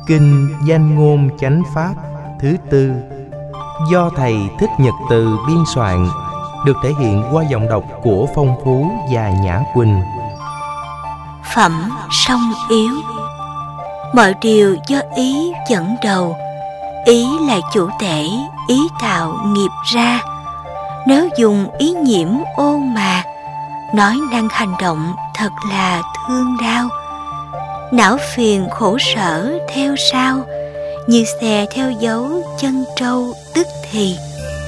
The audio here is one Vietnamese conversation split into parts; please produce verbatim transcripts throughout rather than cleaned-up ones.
Kinh Danh Ngôn Chánh Pháp thứ tư, do Thầy Thích Nhật Từ biên soạn, được thể hiện qua giọng đọc của Phong Phú và Nhã Quỳnh. Phẩm song yếu. Mọi điều do ý dẫn đầu, ý là chủ tể, ý tạo nghiệp ra. Nếu dùng ý nhiễm ô mà, nói năng hành động thật là thương đau. Não phiền khổ sở theo sau, như xe theo dấu chân trâu tức thì.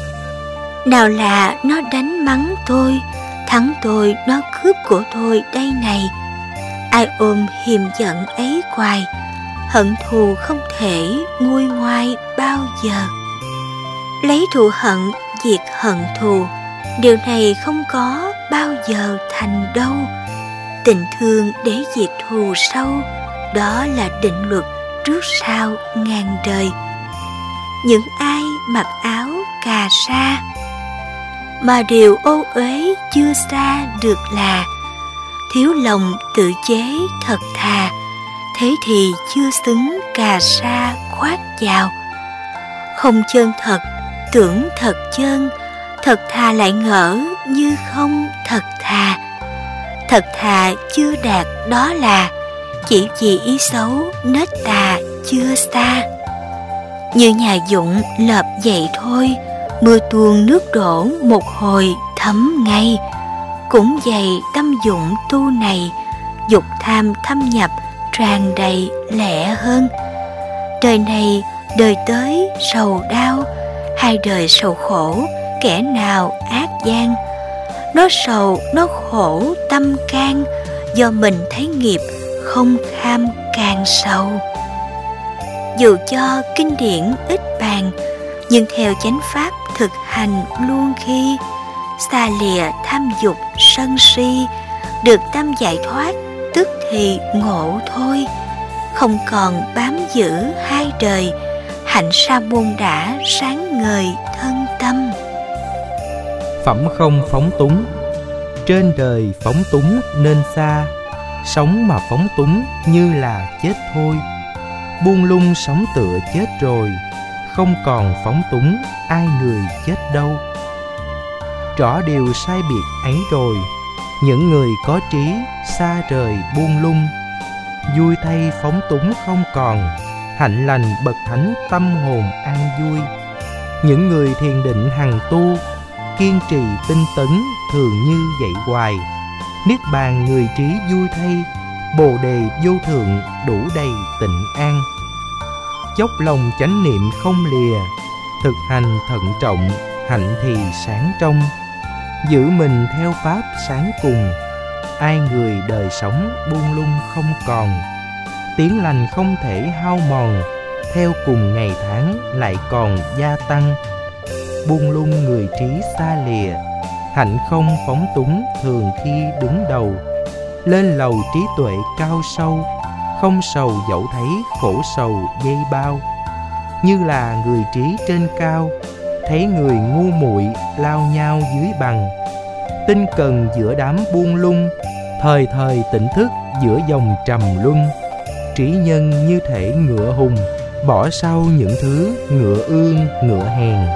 Nào là nó đánh mắng tôi, thắng tôi nó cướp của tôi đây này. Ai ôm hiềm giận ấy hoài, hận thù không thể nguôi ngoai bao giờ. Lấy thù hận diệt hận thù, điều này không có bao giờ thành đâu. Tình thương để diệt thù sâu, đó là định luật trước sau ngàn đời. Những ai mặc áo cà sa, mà điều ô uế chưa xa được là thiếu lòng tự chế thật thà, thế thì chưa xứng cà sa khoác vào. Không chân thật, tưởng thật chân, thật thà lại ngỡ như không thật thà. Thật thà chưa đạt đó là chỉ vì ý xấu nết tà chưa xa. Như nhà Dụng lợp dậy thôi, mưa tuôn nước đổ một hồi thấm ngay. Cũng vậy tâm dụng tu này, dục tham thâm nhập tràn đầy lẹ hơn. Đời này đời tới sầu đau, hai đời sầu khổ kẻ nào ác gian. Nó sầu nó khổ tâm can, do mình thấy nghiệp không tham càng sầu. Dù cho kinh điển ít bàn, nhưng theo chánh pháp thực hành luôn khi. Xa lìa tham dục sân si, được tâm giải thoát tức thì ngộ thôi. Không còn bám giữ hai đời, hạnh sa môn đã sáng ngời thân tâm. Phẩm không phóng túng. Trên đời phóng túng nên xa, sống mà phóng túng như là chết thôi. Buông lung sống tựa chết rồi, không còn phóng túng ai người chết đâu. Rõ điều sai biệt ấy rồi, những người có trí xa rời buông lung. Vui thay phóng túng không còn, hạnh lành bậc thánh tâm hồn an vui. Những người thiền định hằng tu, kiên trì tinh tấn thường như vậy hoài. Niết bàn người trí vui thay, bồ đề vô thượng đủ đầy tịnh an. Dốc lòng chánh niệm không lìa, thực hành thận trọng, hạnh thì sáng trong. Giữ mình theo pháp sáng cùng, ai người đời sống buông lung không còn. Tiếng lành không thể hao mòn, theo cùng ngày tháng lại còn gia tăng. Buông lung người trí xa lìa, hạnh không phóng túng thường khi đứng đầu. Lên lầu trí tuệ cao sâu, không sầu dẫu thấy khổ sầu dây bao. Như là người trí trên cao, thấy người ngu muội lao nhau dưới bằng. Tinh cần giữa đám buông lung, thời thời tỉnh thức giữa dòng trầm luân. Trí nhân như thể ngựa hùng, bỏ sau những thứ ngựa ương ngựa hèn.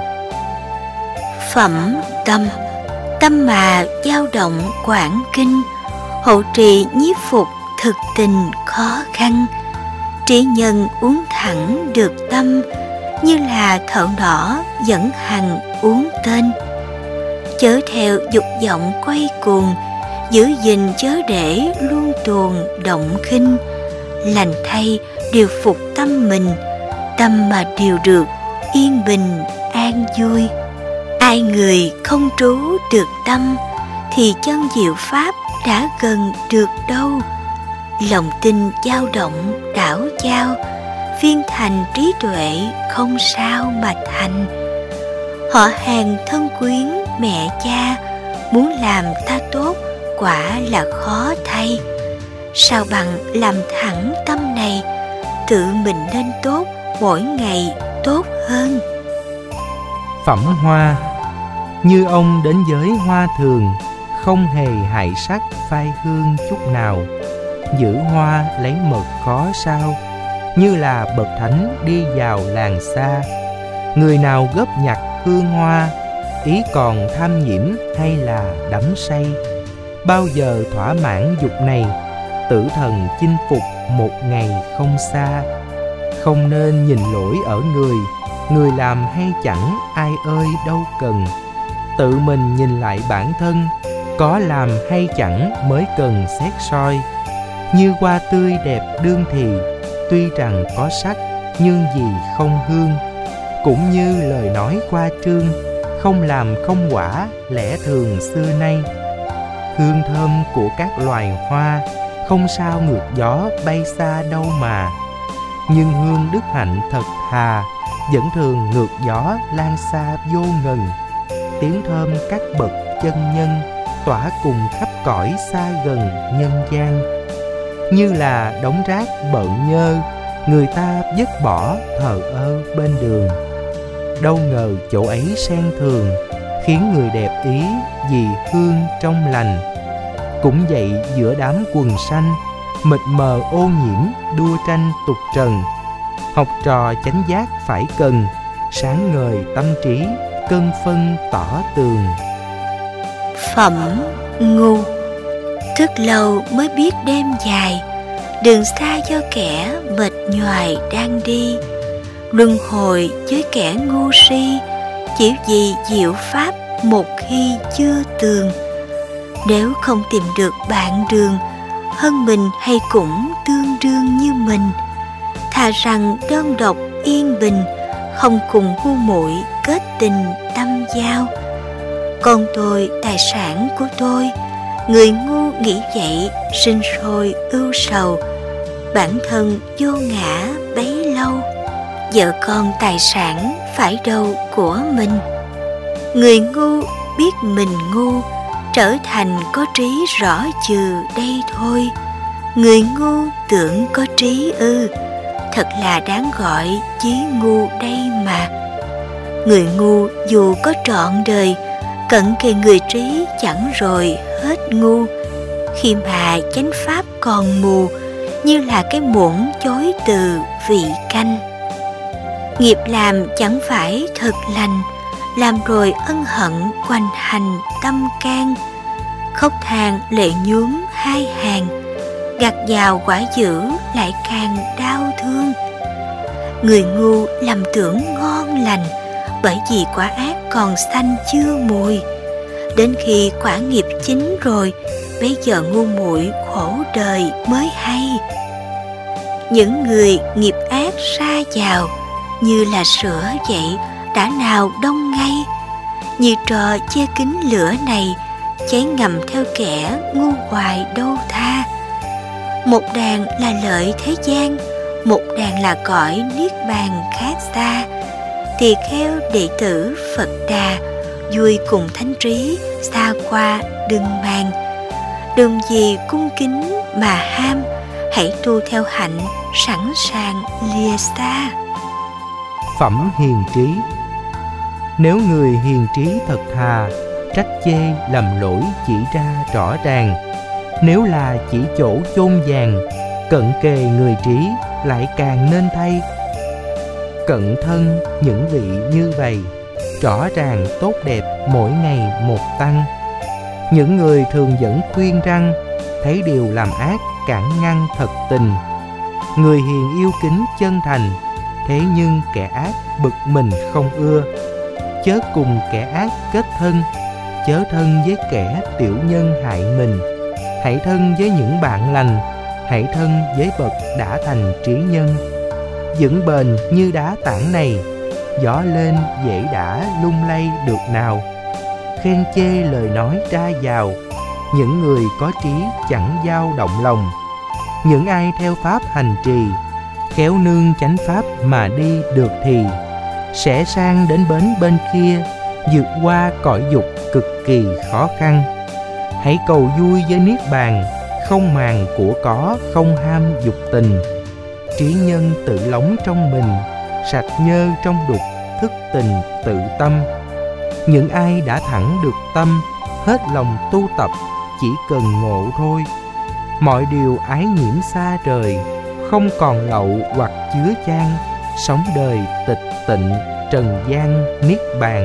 Phẩm tâm. Tâm mà dao động quảng kinh, hộ trì nhiếp phục thực tình khó khăn. Trí nhân uống thẳng được tâm, như là thợ đỏ dẫn hằng uống tên. Chớ theo dục vọng quay cuồng, giữ gìn chớ để luôn tuồng động khinh. Lành thay điều phục tâm mình, tâm mà điều được yên bình an vui. Ai người không trú được tâm, thì chân diệu pháp đã gần được đâu. Lòng tin dao động đảo chao, viên thành trí tuệ không sao mà thành. Họ hàng thân quyến mẹ cha, muốn làm ta tốt quả là khó thay. Sao bằng làm thẳng tâm này, tự mình nên tốt mỗi ngày tốt hơn. Phẩm hoa. Như ông đến giới hoa thường, không hề hại sắc phai hương chút nào. Giữ hoa lấy mật khó sao, như là bậc thánh đi vào làng xa. Người nào góp nhặt hương hoa, ý còn tham nhiễm hay là đắm say, bao giờ thỏa mãn dục này, tử thần chinh phục một ngày không xa. Không nên nhìn lỗi ở người, người làm hay chẳng ai ơi đâu cần. Tự mình nhìn lại bản thân, có làm hay chẳng mới cần xét soi. Như hoa tươi đẹp đương thì, tuy rằng có sắc nhưng vì không hương. Cũng như lời nói khoa trương, không làm không quả lẽ thường xưa nay. Hương thơm của các loài hoa, không sao ngược gió bay xa đâu mà. Nhưng hương đức hạnh thật thà, vẫn thường ngược gió lan xa vô ngần. Tiếng thơm các bậc chân nhân, tỏa cùng khắp cõi xa gần nhân gian. Như là đống rác bợn nhơ, người ta vứt bỏ thờ ơ bên đường. Đâu ngờ chỗ ấy sen thường, khiến người đẹp ý vì hương trong lành. Cũng vậy giữa đám quần xanh, mịt mờ ô nhiễm đua tranh tục trần. Học trò chánh giác phải cần, sáng ngời tâm trí, cân phân tỏ tường. Phẩm ngu. Thức lâu mới biết đêm dài, đường xa do kẻ mệt nhoài đang đi. Luân hồi với kẻ ngu si, chỉ vì diệu pháp một khi chưa tường. Nếu không tìm được bạn đường, hơn mình hay cũng tương đương như mình. Thà rằng đơn độc yên bình, không cùng ngu muội kết tình tâm giao. Con tôi tài sản của tôi, người ngu nghĩ vậy sinh sôi ưu sầu. Bản thân vô ngã bấy lâu, vợ con tài sản phải đâu của mình. Người ngu biết mình ngu, trở thành có trí rõ trừ đây thôi. Người ngu tưởng có trí ư, thật là đáng gọi chí ngu đây mà. Người ngu dù có trọn đời, cận kề người trí chẳng rồi hết ngu. Khi mà chánh pháp còn mù, như là cái muỗng chối từ vị canh. Nghiệp làm chẳng phải thật lành, làm rồi ân hận quanh hành tâm can. Khóc than lệ nhuốm hai hàng, gặt vào quả dữ lại càng đau thương. Người ngu lầm tưởng ngon lành, bởi vì quả ác còn xanh chưa mùi. Đến khi quả nghiệp chín rồi, bây giờ ngu muội khổ đời mới hay. Những người nghiệp ác sa vào, như là sữa vậy, đã nào đông ngay. Như trò che kín lửa này, cháy ngầm theo kẻ ngu hoài đâu tha. Một đàn là lợi thế gian, một đàn là cõi niết bàn khác xa. Tỳ kheo đệ tử Phật Đà, vui cùng thánh trí, xa qua đừng màng. Đừng gì cung kính mà ham, hãy tu theo hạnh, sẵn sàng lìa xa. Phẩm hiền trí. Nếu người hiền trí thật thà, trách chê lầm lỗi chỉ ra rõ ràng. Nếu là chỉ chỗ chôn vàng, cận kề người trí lại càng nên thay. Cận thân những vị như vậy, rõ ràng tốt đẹp mỗi ngày một tăng. Những người thường dẫn khuyên răng, thấy điều làm ác cản ngăn thật tình. Người hiền yêu kính chân thành, thế nhưng kẻ ác bực mình không ưa. Chớ cùng kẻ ác kết thân, chớ thân với kẻ tiểu nhân hại mình. Hãy thân với những bạn lành, hãy thân với bậc đã thành trí nhân. Vững bền như đá tảng này, gió lên dễ đã lung lay được nào. Khen chê lời nói ra vào, những người có trí chẳng dao động lòng. Những ai theo pháp hành trì, khéo nương chánh pháp mà đi được thì sẽ sang đến bến bên kia, vượt qua cõi dục cực kỳ khó khăn. Hãy cầu vui với niết bàn, không màng của có, không ham dục tình. Trí nhân tự lóng trong mình, sạch nhơ trong đục, thức tình tự tâm. Những ai đã thẳng được tâm, hết lòng tu tập, chỉ cần ngộ thôi. Mọi điều ái nhiễm xa rời, không còn lậu hoặc chứa chan, sống đời tịch tịnh, trần gian niết bàn.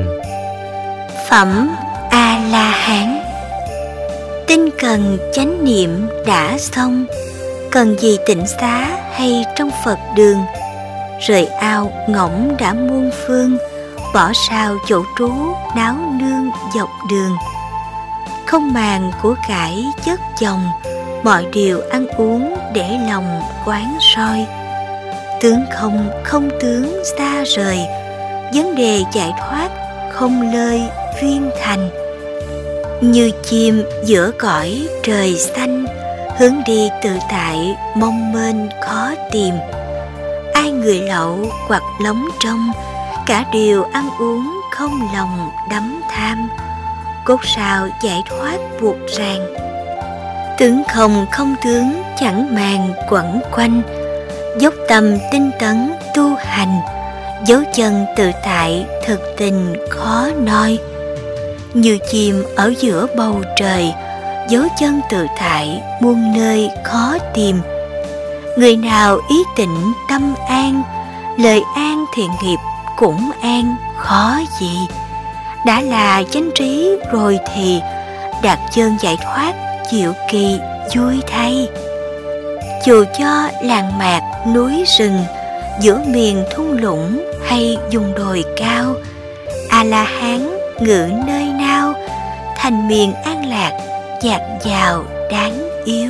Phẩm A La Hán. Tinh cần chánh niệm đã xong, cần gì tịnh xá hay trong Phật đường. Rời ao ngỗng đã muôn phương, bỏ sao chỗ trú đáo nương dọc đường. Không màng của cải chất chồng, mọi điều ăn uống để lòng quán soi. Tướng không không tướng xa rời, vấn đề giải thoát không lơi viên thành. Như chim giữa cõi trời xanh, hướng đi tự tại mong mênh khó tìm. Ai người lậu hoặc lóng trong, cả điều ăn uống không lòng đắm tham. Cốt sao giải thoát buộc ràng, tướng không không tướng chẳng màng quẩn quanh. Dốc tâm tinh tấn tu hành, dấu chân tự tại thực tình khó noi. Như chim ở giữa bầu trời, dấu chân tự tại muôn nơi khó tìm. Người nào ý tịnh tâm an, lời an thiện nghiệp cũng an khó gì. Đã là chánh trí rồi thì đặt chân giải thoát diệu kỳ vui thay. Dù cho làng mạc núi rừng, giữa miền thung lũng hay vùng đồi cao, A La Hán ngự nơi nào, thành miền an lạc dạt dào đáng yêu.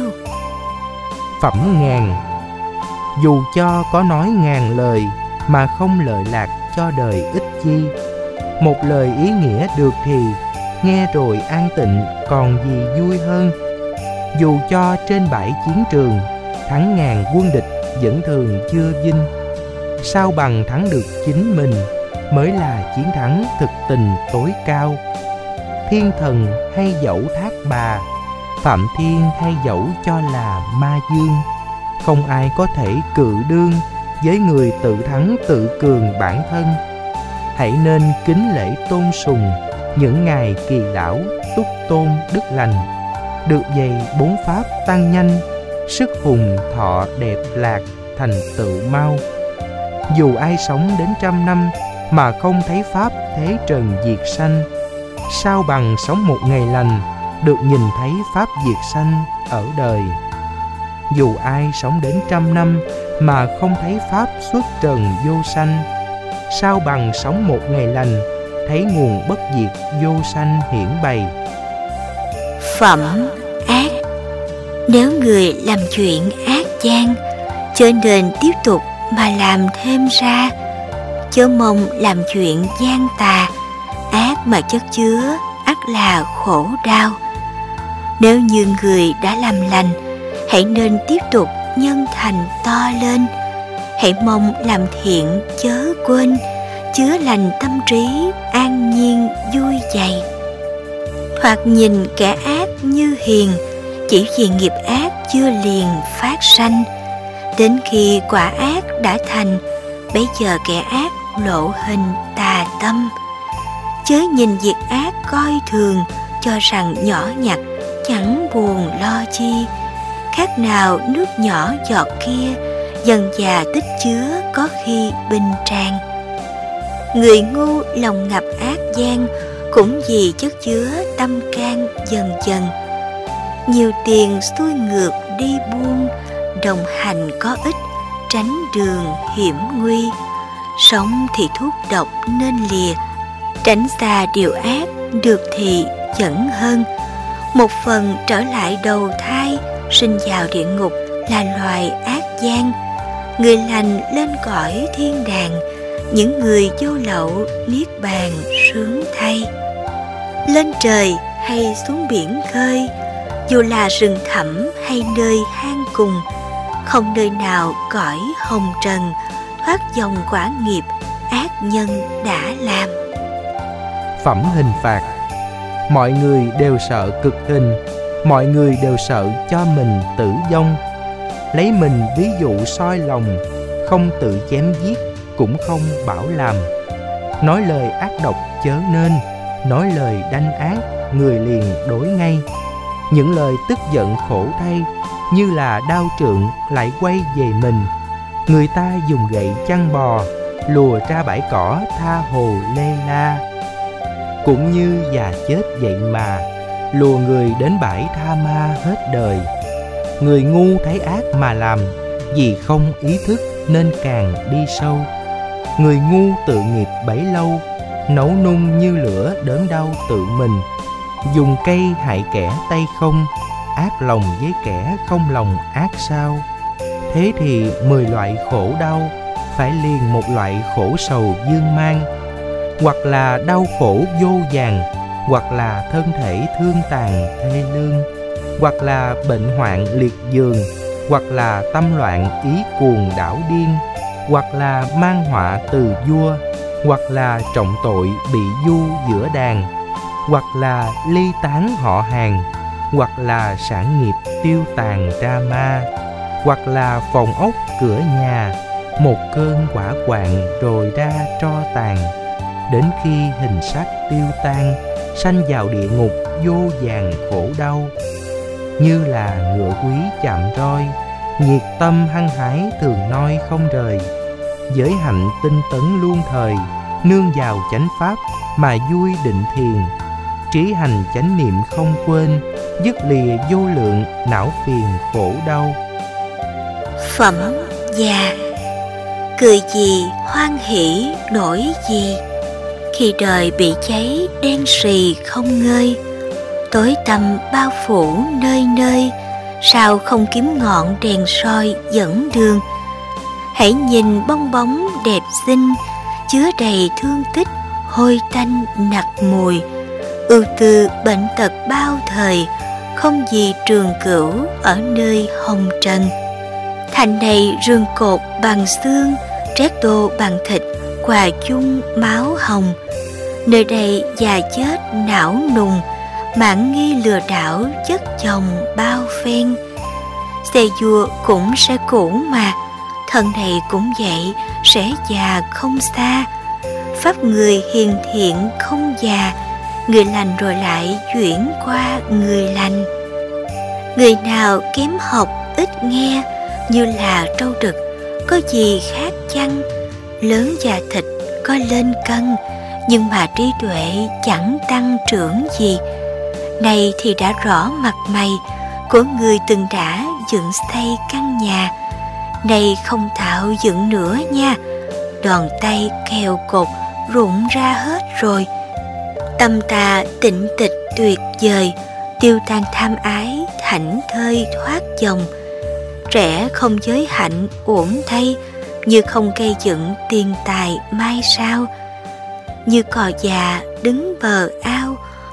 Phẩm ngàn. Dù cho có nói ngàn lời, mà không lợi lạc cho đời ích chi. Một lời ý nghĩa được thì, nghe rồi an tịnh còn gì vui hơn. Dù cho trên bãi chiến trường, thắng ngàn quân địch vẫn thường chưa vinh. Sao bằng thắng được chính mình, mới là chiến thắng thực tình tối cao. Thiên thần hay dẫu thác bà, phạm thiên hay dẫu cho là ma dương. Không ai có thể cự đương với người tự thắng tự cường bản thân. Hãy nên kính lễ tôn sùng những ngài kỳ lão túc tôn đức lành. Được dày bốn pháp tăng nhanh, sức hùng thọ đẹp lạc thành tựu mau. Dù ai sống đến trăm năm mà không thấy pháp thế trần diệt sanh, sao bằng sống một ngày lành được nhìn thấy pháp diệt sanh ở đời. Dù ai sống đến trăm năm mà không thấy pháp xuất trần vô sanh, sao bằng sống một ngày lành thấy nguồn bất diệt vô sanh hiển bày. Phẩm ác. Nếu người làm chuyện ác gian, chớ nên tiếp tục mà làm thêm ra. Chớ mong làm chuyện gian tà, ác mà chất chứa ắt là khổ đau. Nếu như người đã làm lành, hãy nên tiếp tục nhân thành to lên. Hãy mong làm thiện chớ quên, chứa lành tâm trí an nhiên vui dày. Hoặc nhìn kẻ ác như hiền, chỉ vì nghiệp ác chưa liền phát sanh. Đến khi quả ác đã thành, bấy giờ kẻ ác lộ hình tà tâm. Chớ nhìn việc ác coi thường, cho rằng nhỏ nhặt chẳng buồn lo chi. Khác nào nước nhỏ giọt kia, dần dà tích chứa có khi bình tràn. Người ngu lòng ngập ác gian, cũng vì chất chứa tâm can dần dần. Nhiều tiền xuôi ngược đi buông, đồng hành có ích tránh đường hiểm nguy. Sống thì thuốc độc nên lìa, tránh xa điều ác được thì dẫn hơn. Một phần trở lại đầu thai, sinh vào địa ngục là loài ác gian. Người lành lên cõi thiên đàng, những người vô lậu niết bàn sướng thay. Lên trời hay xuống biển khơi, dù là rừng thẳm hay nơi hang cùng, không nơi nào cõi hồng trần thoát dòng quả nghiệp ác nhân đã làm. Phẩm hình phạt. Mọi người đều sợ cực hình, mọi người đều sợ cho mình tử vong. Lấy mình ví dụ soi lòng, không tự chém giết cũng không bảo làm. Nói lời ác độc chớ nên, nói lời đanh ác người liền đối ngay. Những lời tức giận khổ thay, như là đao trượng lại quay về mình. Người ta dùng gậy chăn bò, lùa ra bãi cỏ tha hồ lê la. Cũng như già chết vậy mà, lùa người đến bãi tha ma hết đời. Người ngu thấy ác mà làm, vì không ý thức nên càng đi sâu. Người ngu tự nghiệp bấy lâu, nấu nung như lửa đớn đau tự mình. Dùng cây hại kẻ tay không, ác lòng với kẻ không lòng ác sao. Thế thì mười loại khổ đau, phải liền một loại khổ sầu dương mang. Hoặc là đau khổ vô vàn, hoặc là thân thể thương tàn thê lương, hoặc là bệnh hoạn liệt giường, hoặc là tâm loạn ý cuồng đảo điên, hoặc là mang họa từ vua, hoặc là trọng tội bị du giữa đàn, hoặc là ly tán họ hàng, hoặc là sản nghiệp tiêu tàn ra ma, hoặc là phòng ốc cửa nhà, một cơn hỏa hoạn rồi ra tro tàn. Đến khi hình sắc tiêu tan, sanh vào địa ngục vô vàn khổ đau. Như là ngựa quý chạm roi, nhiệt tâm hăng hái thường noi không rời. Giới hạnh tinh tấn luôn thời, nương vào chánh pháp mà vui định thiền. Trí hành chánh niệm không quên, dứt lìa vô lượng não phiền khổ đau. Phẩm già. Cười gì hoan hỷ nổi gì, khi đời bị cháy đen sì không ngơi. Tối tăm bao phủ nơi nơi, sao không kiếm ngọn đèn soi dẫn đường. Hãy nhìn bong bóng đẹp xinh, chứa đầy thương tích hôi tanh nặc mùi. Ưu tư bệnh tật bao thời, không gì trường cửu ở nơi hồng trần. Thành này rương cột bằng xương, trét tô bằng thịt, hòa chung máu hồng. Nơi đây già chết não nùng, mãn nghi lừa đảo chất chồng bao phen. Xe vua cũng sẽ cũ mà, thân này cũng vậy, sẽ già không xa. Pháp người hiền thiện không già, người lành rồi lại chuyển qua người lành. Người nào kém học ít nghe, như là trâu đực, có gì khác chăng? Lớn già thịt có lên cân, nhưng mà trí tuệ chẳng tăng trưởng gì. Này thì đã rõ mặt mày của người từng đã dựng xây căn nhà, này không tạo dựng nữa nha. Đòn tay kèo cột rụng ra hết rồi. Tâm ta tịnh tịch tuyệt vời, tiêu tan tham ái thảnh thơi thoát dòng. Trẻ không giới hạnh uổng thay, như không gây dựng tiền tài mai sao. Như cò già đứng bờ ao,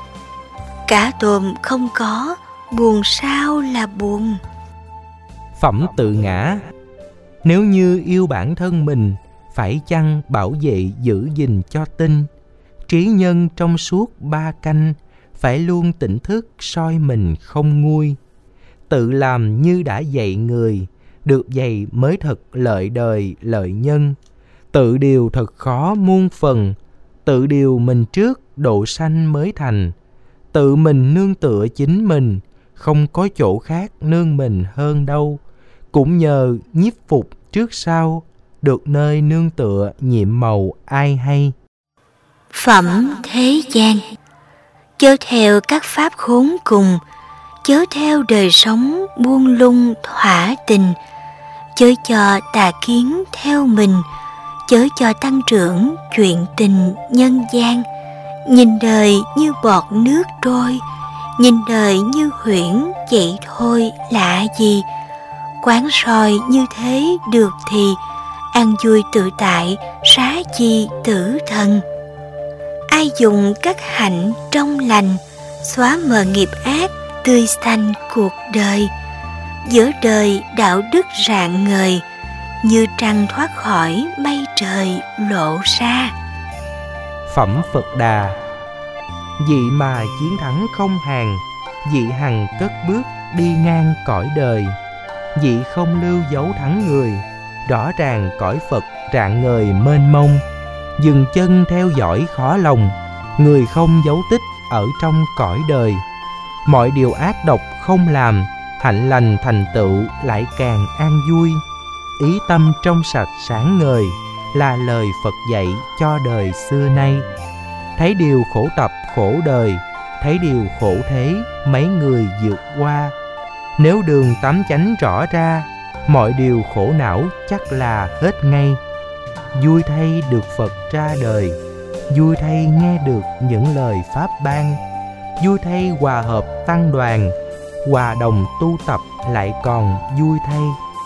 cá tôm không có, buồn sao là buồn. Phẩm tự ngã. Nếu như yêu bản thân mình, phải chăng bảo vệ giữ gìn cho tinh. Trí nhân trong suốt ba canh, phải luôn tỉnh thức soi mình không nguôi. Tự làm như đã dạy người, được dạy mới thật lợi đời lợi nhân. Tự điều thật khó muôn phần, tự điều mình trước độ sanh mới thành. Tự mình nương tựa chính mình, không có chỗ khác nương mình hơn đâu. Cũng nhờ nhiếp phục trước sau, được nơi nương tựa nhiệm màu ai hay. Phẩm thế gian. Chớ theo các pháp khốn cùng, chớ theo đời sống buông lung thỏa tình. Chớ cho tà kiến theo mình, chớ cho tăng trưởng chuyện tình nhân gian. Nhìn đời như bọt nước trôi, nhìn đời như huyễn vậy thôi lạ gì. Quán soi như thế được thì, an vui tự tại xá chi tử thần. Ai dùng các hạnh trong lành, xóa mờ nghiệp ác tươi xanh cuộc đời. Giữa đời đạo đức rạng ngời, như trăng thoát khỏi mây trời lộ ra. Phẩm Phật Đà. Vị mà chiến thắng không hàng, vị hằng cất bước đi ngang cõi đời. Vị không lưu dấu thắng người, rõ ràng cõi Phật rạng ngời mênh mông. Dừng chân theo dõi khó lòng, người không dấu tích ở trong cõi đời. Mọi điều ác độc không làm, hạnh lành thành tựu lại càng an vui. Ý tâm trong sạch sáng ngời là lời Phật dạy cho đời xưa nay. Thấy điều khổ tập khổ đời, thấy điều khổ thế mấy người vượt qua. Nếu đường tám chánh rõ ra, mọi điều khổ não chắc là hết ngay. Vui thay được Phật ra đời, vui thay nghe được những lời Pháp ban, vui thay hòa hợp tăng đoàn, hòa đồng tu tập lại còn vui thay.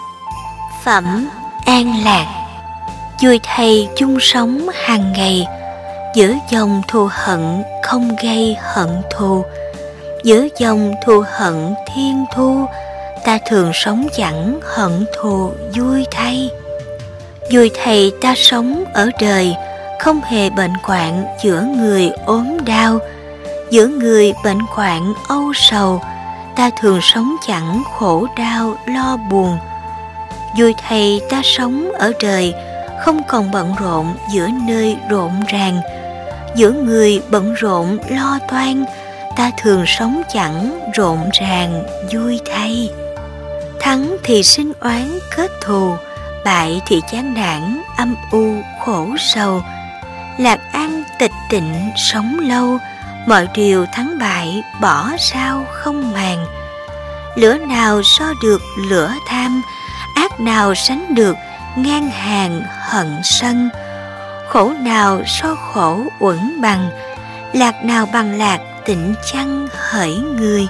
Phẩm an lạc. Vui thay chung sống hàng ngày, giữa dòng thù hận không gây hận thù. Giữa dòng thù hận thiên thu, ta thường sống chẳng hận thù vui thay. Vui thay ta sống ở đời, không hề bệnh hoạn giữa người ốm đau. Giữa người bệnh hoạn âu sầu, ta thường sống chẳng khổ đau lo buồn. Vui thay ta sống ở đời, không còn bận rộn giữa nơi rộn ràng. Giữa người bận rộn lo toan, ta thường sống chẳng rộn ràng vui thay. Thắng thì sinh oán kết thù, bại thì chán nản âm u khổ sầu. Lạc an tịch tịnh sống lâu, mọi điều thắng bại bỏ sao không màng. Lửa nào so được lửa tham, ác nào sánh được ngang hàng hận sân. Khổ nào so khổ uẩn bằng, lạc nào bằng lạc tịnh chăng hỡi người.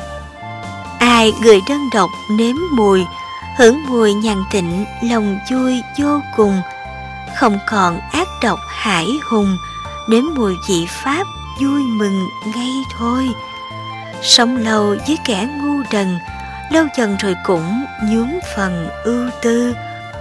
Ai người đơn độc nếm mùi, hưởng mùi nhàn tịnh lòng vui vô cùng. Không còn ác độc hải hùng, nếm mùi vị pháp vui mừng ngay thôi. Sống lâu với kẻ ngu đần, lâu dần rồi cũng nhuốm phần ưu tư.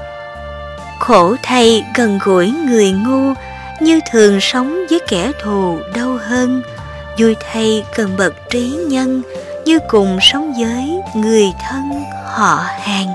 Khổ thay gần gũi người ngu, như thường sống với kẻ thù đâu hơn. Vui thay gần bậc trí nhân, như cùng sống với người thân họ hàng.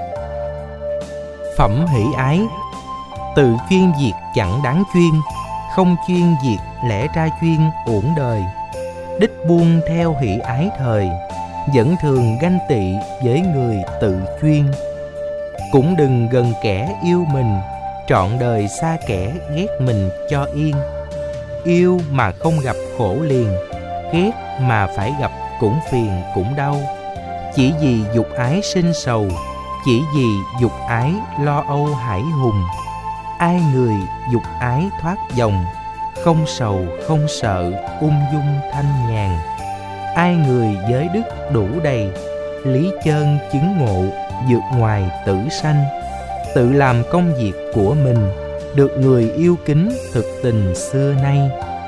Phẩm hỷ ái. Tự chuyên việc chẳng đáng chuyên, không chuyên việc lẽ ra chuyên uổng đời. Đích buông theo hỷ ái thời, vẫn thường ganh tị với người tự chuyên. Cũng đừng gần kẻ yêu mình, trọn đời xa kẻ ghét mình cho yên. Yêu mà không gặp khổ liền, ghét mà phải gặp cũng phiền cũng đau. Chỉ vì dục ái sinh sầu, chỉ vì dục ái lo âu hải hùng. Ai người dục ái thoát dòng, không sầu không sợ ung dung thanh nhàn. Ai người giới đức đủ đầy, lý chân chứng ngộ vượt ngoài tử sanh. Tự làm công việc của mình, được người yêu kính thực tình xưa nay.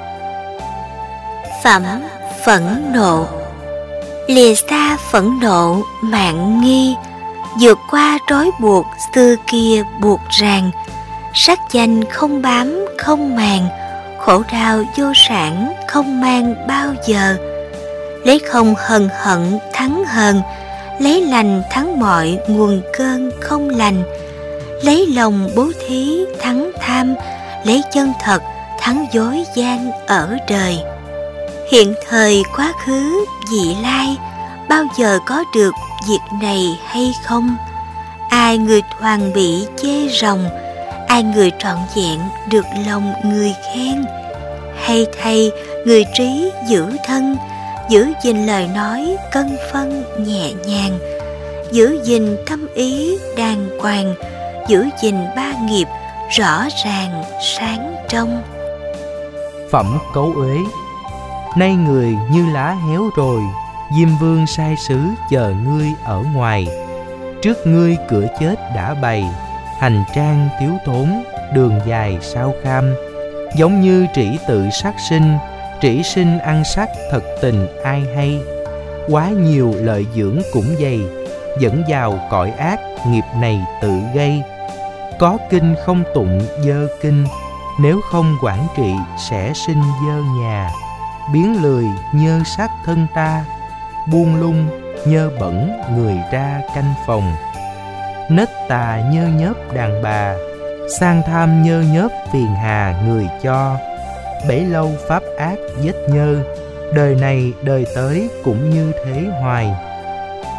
Phẩm phẫn nộ. Lìa xa phẫn nộ mạng nghi, vượt qua trói buộc xưa kia buộc ràng. Sắc danh không bám không màng, khổ đau vô sản không mang bao giờ. Lấy không hờn hận thắng hờn, lấy lành thắng mọi nguồn cơn không lành. Lấy lòng bố thí thắng tham, lấy chân thật thắng dối gian ở đời. Hiện thời quá khứ vị lai, bao giờ có được việc này hay không? Ai người thoàn bị chê ròng, ai người trọn vẹn được lòng người khen. Hay thay người trí giữ thân, giữ gìn lời nói cân phân nhẹ nhàng. Giữ gìn tâm ý đàng hoàng, giữ gìn ba nghiệp rõ ràng sáng trong. Phẩm cấu uế. Nay người như lá héo rồi, Diêm Vương sai sứ chờ ngươi ở ngoài. Trước ngươi cửa chết đã bày, hành trang thiếu thốn, đường dài sao kham. Giống như trĩ tự sát sinh, trĩ sinh ăn sắc thật tình ai hay. Quá nhiều lợi dưỡng cũng dày, dẫn vào cõi ác nghiệp này tự gây. Có kinh không tụng dơ kinh, nếu không quản trị sẽ sinh dơ nhà. Biến lười nhơ sát thân ta, buông lung nhơ bẩn người ra canh phòng. Nết tà nhơ nhớp đàn bà, sang tham nhơ nhớp phiền hà người cho. Bấy lâu pháp ác vết nhơ, đời này đời tới cũng như thế hoài.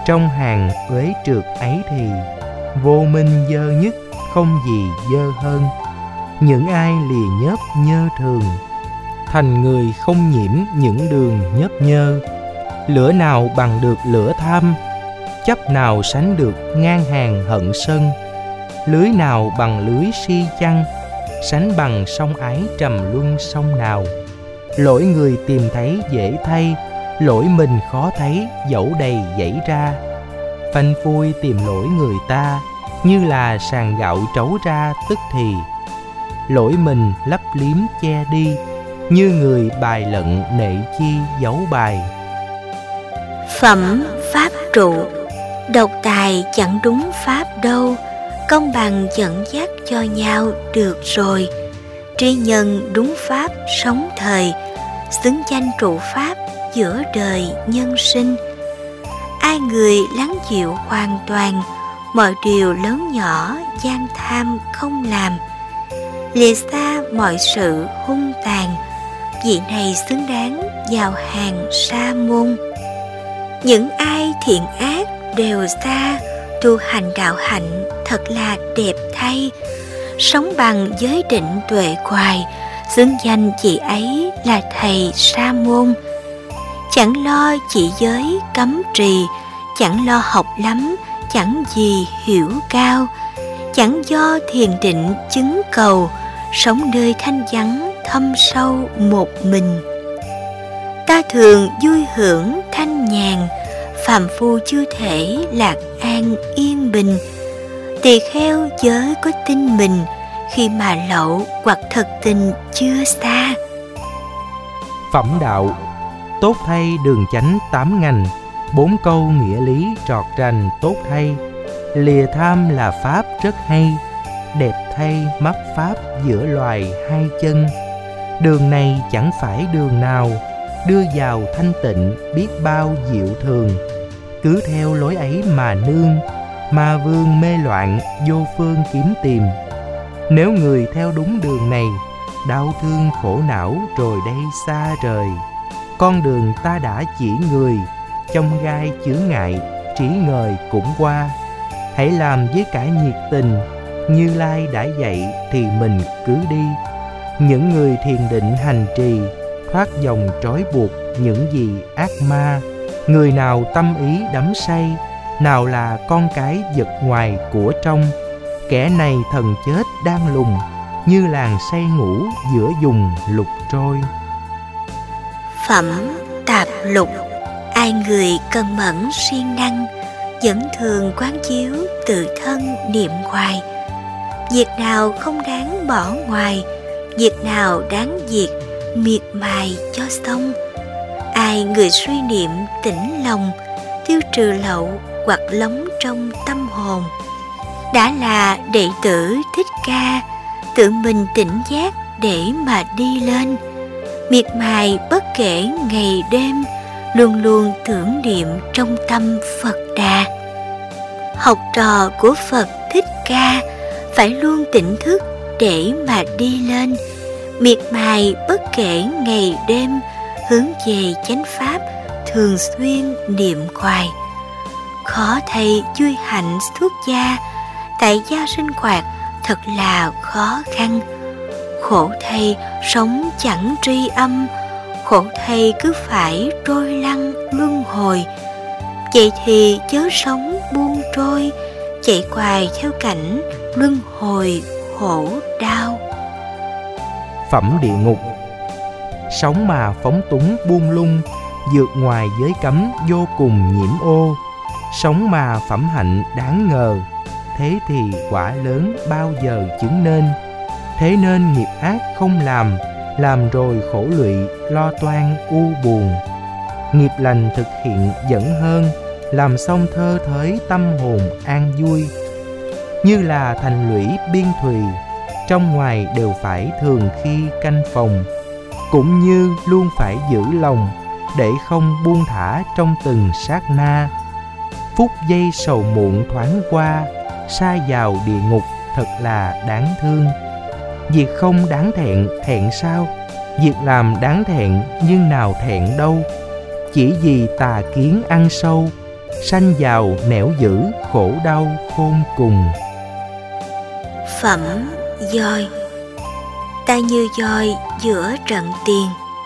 Trong hàng uế trượt ấy thì vô minh dơ nhất, không gì dơ hơn. Những ai lìa nhớp nhơ thường, thành người không nhiễm những đường nhớp nhơ. Lửa nào bằng được lửa tham, chấp nào sánh được ngang hàng hận sân. Lưới nào bằng lưới si chăng, sánh bằng sông ái trầm luân sông nào. Lỗi người tìm thấy dễ thay, lỗi mình khó thấy dẫu đầy dãy ra. Phanh phui tìm lỗi người ta, như là sàn gạo trấu ra tức thì. Lỗi mình lấp liếm che đi, như người bài lận nệ chi giấu bài. Phẩm pháp trụ, độc tài chẳng đúng pháp đâu, công bằng dẫn dắt cho nhau được rồi. Tri nhân đúng pháp sống thời, xứng danh trụ pháp giữa đời nhân sinh. Ai người lắng dịu hoàn toàn, mọi điều lớn nhỏ gian tham không làm. Lìa xa mọi sự hung tàn, vị này xứng đáng vào hàng sa môn. Những ai thiện ác đều xa, tu hành đạo hạnh thật là đẹp thay. Sống bằng giới định tuệ hoài, xứng danh chị ấy là thầy sa môn. Chẳng lo chỉ giới cấm trì, chẳng lo học lắm, chẳng gì hiểu cao. Chẳng do thiền định chứng cầu, sống nơi thanh vắng thâm sâu một mình. Ta thường vui hưởng thanh nhàn, phàm phu chưa thể lạc an yên bình. Tỳ kheo chớ có tin mình, khi mà lậu hoặc thật tình chưa xa. Phẩm đạo, tốt thay đường chánh tám ngành, bốn câu nghĩa lý trọt rành tốt thay. Lìa tham là pháp rất hay, đẹp thay mắc pháp giữa loài hai chân. Đường này chẳng phải đường nào, đưa vào thanh tịnh biết bao diệu thường. Cứ theo lối ấy mà nương, ma vương mê loạn vô phương kiếm tìm. Nếu người theo đúng đường này, đau thương khổ não rồi đây xa rời. Con đường ta đã chỉ người, trong gai chướng ngại, trí ngời cũng qua. Hãy làm với cả nhiệt tình, Như Lai đã dạy thì mình cứ đi. Những người thiền định hành trì, thoát dòng trói buộc những gì ác ma. Người nào tâm ý đắm say, nào là con cái vật ngoài của trong. Kẻ này thần chết đang lùng, như làng say ngủ giữa vùng lục trôi. Phẩm tạp lục, ai người cần mẫn siêng năng, vẫn thường quán chiếu tự thân niệm hoài. Việc nào không đáng bỏ ngoài, việc nào đáng diệt miệt mài cho xong. Ai người suy niệm tĩnh lòng, tiêu trừ lậu hoặc lóng trong tâm hồn. Đã là đệ tử Thích Ca, tự mình tỉnh giác để mà đi lên. Miệt mài bất kể ngày đêm, luôn luôn tưởng niệm trong tâm Phật Đà. Học trò của Phật Thích Ca phải luôn tỉnh thức để mà đi lên. Miệt mài bất kể ngày đêm, hướng về chánh pháp thường xuyên niệm hoài. Khó thay vui hạnh xuất gia, tại gia sinh hoạt thật là khó khăn. Khổ thay sống chẳng tri âm, khổ thay cứ phải trôi lăn luân hồi. Vậy thì chớ sống buông trôi, chạy hoài theo cảnh luân hồi khổ đau. Phẩm địa ngục, sống mà phóng túng buông lung, vượt ngoài giới cấm vô cùng nhiễm ô. Sống mà phẩm hạnh đáng ngờ, thế thì quả lớn bao giờ chứng nên. Thế nên nghiệp ác không làm, làm rồi khổ lụy lo toan u buồn. Nghiệp lành thực hiện dẫn hơn, làm xong thơ thới tâm hồn an vui. Như là thành lũy biên thùy, trong ngoài đều phải thường khi canh phòng. Cũng như luôn phải giữ lòng, để không buông thả trong từng sát na. Phút giây sầu muộn thoáng qua, sa vào địa ngục thật là đáng thương. Việc không đáng thẹn, thẹn sao? Việc làm đáng thẹn, nhưng nào thẹn đâu. Chỉ vì tà kiến ăn sâu, sanh giàu nẻo dữ khổ đau khôn cùng. Phẩm voi. Ta như voi giữa trận tiền,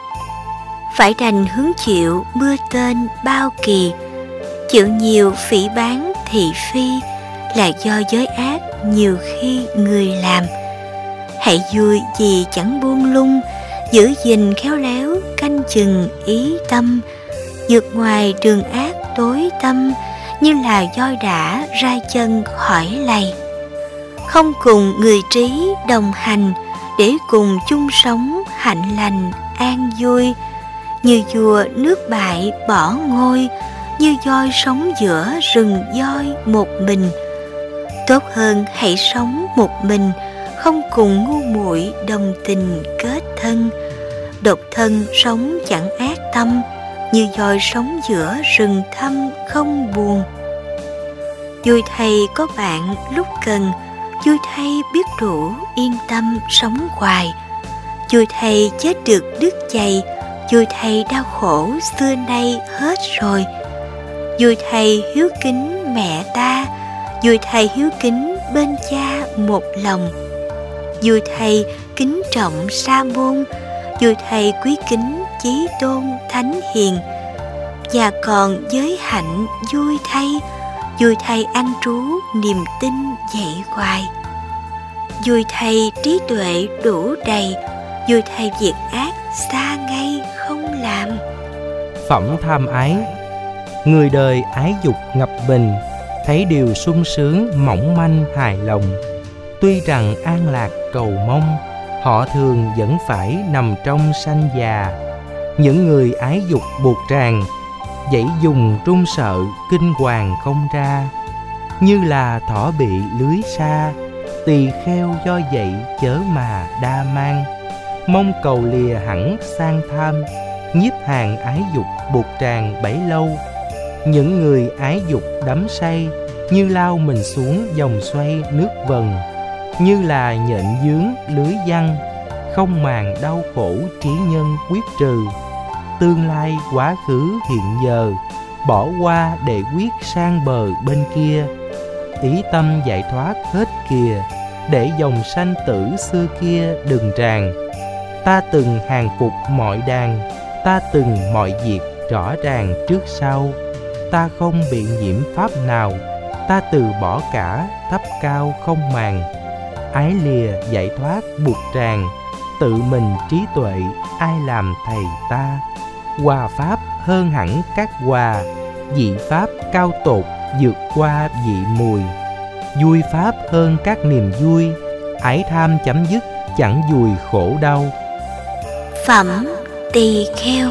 phải đành hứng chịu mưa tên bao kỳ. Chịu nhiều phỉ báng thị phi, là do giới ác nhiều khi người làm. Hãy vui vì chẳng buông lung, giữ gìn khéo léo canh chừng ý tâm. Vượt ngoài đường ác tối tăm, như là voi đã ra chân khỏi lầy. Không cùng người trí đồng hành, để cùng chung sống hạnh lành an vui. Như vua nước bại bỏ ngôi, như voi sống giữa rừng voi một mình. Tốt hơn hãy sống một mình, không cùng ngu muội đồng tình kết thân. Độc thân sống chẳng ác tâm, như voi sống giữa rừng thâm không buồn. Vui thay có bạn lúc cần, vui thay biết đủ yên tâm sống hoài. Vui thay chết được đứt chày, vui thay đau khổ xưa nay hết rồi. Vui thay hiếu kính mẹ ta, vui thay hiếu kính bên cha một lòng. Vui thay kính trọng sa môn, vui thay quý kính chí tôn thánh hiền. Và còn giới hạnh vui thay, vui thay an trú niềm tin dậy hoài. Vui thay trí tuệ đủ đầy, vui thay việc ác xa ngay không làm. Phẩm tham ái. Người đời ái dục ngập bình, thấy điều sung sướng mỏng manh hài lòng. Tuy rằng an lạc cầu mong, họ thường vẫn phải nằm trong sanh già. Những người ái dục buộc ràng, dãy dùng run sợ kinh hoàng không ra. Như là thỏ bị lưới xa, tỳ kheo do vậy chớ mà đa mang. Mong cầu lìa hẳn sang tham, nhiếp hàng ái dục buộc tràn bấy lâu. Những người ái dục đắm say, như lao mình xuống dòng xoay nước vần. Như là nhện dướng lưới giăng, không màng đau khổ trí nhân quyết trừ. Tương lai quá khứ hiện giờ, bỏ qua để quyết sang bờ bên kia. Ý tâm giải thoát hết kìa, để dòng sanh tử xưa kia đừng tràn. Ta từng hàng phục mọi đàn, ta từng mọi việc rõ ràng trước sau. Ta không bị nhiễm pháp nào, ta từ bỏ cả thấp cao không màng. Ái lìa giải thoát buộc tràn, tự mình trí tuệ ai làm thầy ta. Hòa pháp hơn hẳn các hòa, dị pháp cao tột vượt qua dị mùi. Vui pháp hơn các niềm vui, ái tham chấm dứt chẳng dùi khổ đau. Phẩm tỳ kheo.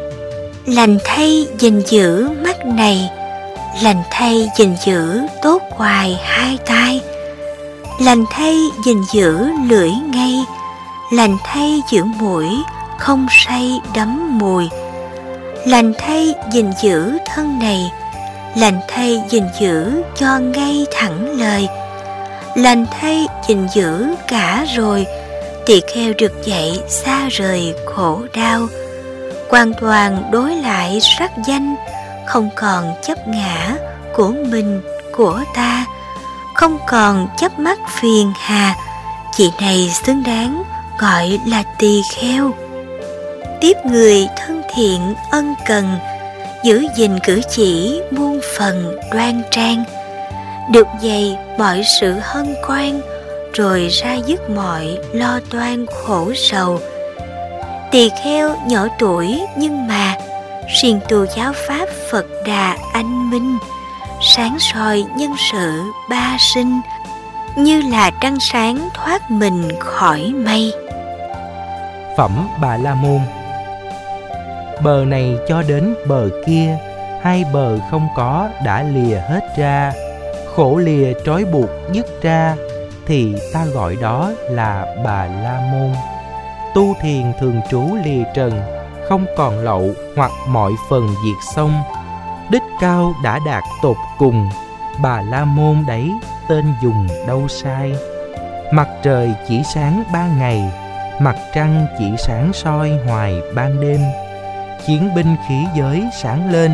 Lành thay gìn giữ mắt này, lành thay gìn giữ tốt hoài hai tai. Lành thay gìn giữ lưỡi ngay, lành thay giữ mũi không say đắm mùi. Lành thay gìn giữ thân này, lành thay gìn giữ cho ngay thẳng lời. Lành thay gìn giữ cả rồi, tỳ kheo được dạy xa rời khổ đau. Hoàn toàn đối lại sắc danh, không còn chấp ngã của mình của ta. Không còn chấp mắc phiền hà, chị này xứng đáng gọi là tỳ kheo. Tiếp người thân thiện ân cần, giữ gìn cử chỉ muôn phần đoan trang. Được dày mọi sự hân hoan, rồi ra dứt mọi lo toan khổ sầu. Tỳ kheo nhỏ tuổi nhưng mà siêng tu giáo pháp Phật Đà anh minh, sáng soi nhân sự ba sinh, như là trăng sáng thoát mình khỏi mây. Phẩm Bà La Môn. Bờ này cho đến bờ kia, hai bờ không có đã lìa hết ra. Khổ lìa trói buộc dứt ra, thì ta gọi đó là Bà La Môn. Tu thiền thường trú lìa trần, không còn lậu hoặc mọi phần diệt xong. Đích cao đã đạt tột cùng, Bà La Môn đấy tên dùng đâu sai. Mặt trời chỉ sáng ban ngày, mặt trăng chỉ sáng soi hoài ban đêm. Chiến binh khí giới sáng lên,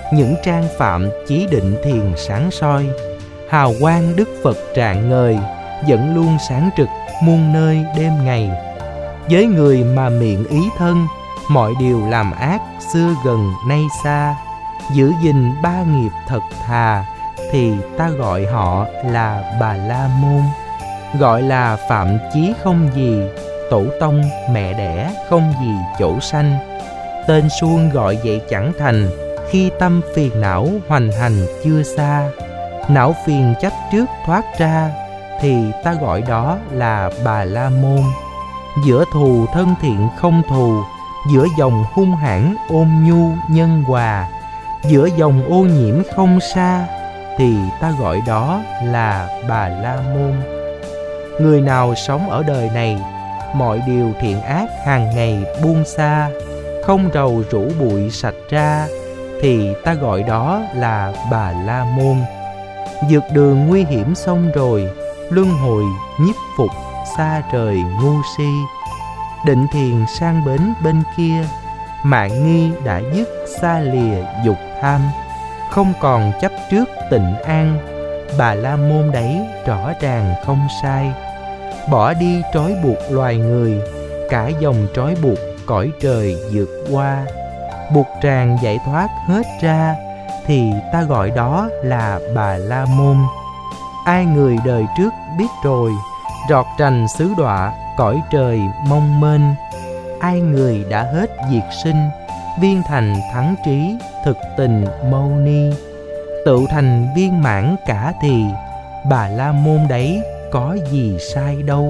những trang phạm chí định thiền sáng soi, hào quang Đức Phật rạng ngời, vẫn luôn sáng trực muôn nơi đêm ngày. Với người mà miệng ý thân, mọi điều làm ác xưa gần nay xa, giữ gìn ba nghiệp thật thà, thì ta gọi họ là Bà La Môn. Gọi là phạm chí không gì, tổ tông mẹ đẻ không gì chỗ sanh. Tên suông gọi vậy chẳng thành, khi tâm phiền não hoành hành chưa xa. Não phiền chấp trước thoát ra, thì ta gọi đó là Bà La Môn. Giữa thù thân thiện không thù, giữa dòng hung hãn ôn nhu nhân hòa, giữa dòng ô nhiễm không xa, thì ta gọi đó là Bà La Môn. Người nào sống ở đời này, mọi điều thiện ác hàng ngày buông xa, không rầu rũ bụi sạch ra, thì ta gọi đó là Bà La Môn. Vượt đường nguy hiểm xong rồi, luân hồi nhiếp phục xa trời ngu si. Định thiền sang bến bên kia, mạng nghi đã dứt xa lìa dục tham. Không còn chấp trước tịnh an, Bà La Môn đấy rõ ràng không sai. Bỏ đi trói buộc loài người, cả dòng trói buộc cõi trời vượt qua. Buộc tràng giải thoát hết ra, thì ta gọi đó là Bà La Môn. Ai người đời trước biết rồi, rọt rành xứ đọa cõi trời mong mênh. Ai người đã hết diệt sinh, viên thành thắng trí thực tình mâu ni. Tự thành viên mãn cả thì, Bà La Môn đấy có gì sai đâu.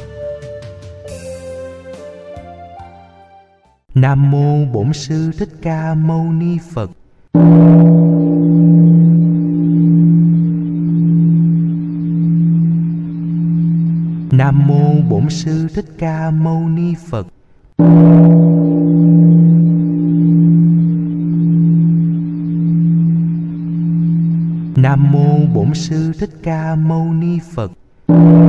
Nam mô Bổn Sư Thích Ca Mâu Ni Phật. Nam mô Bổn Sư Thích Ca Mâu Ni Phật. Nam mô Bổn Sư Thích Ca Mâu Ni Phật.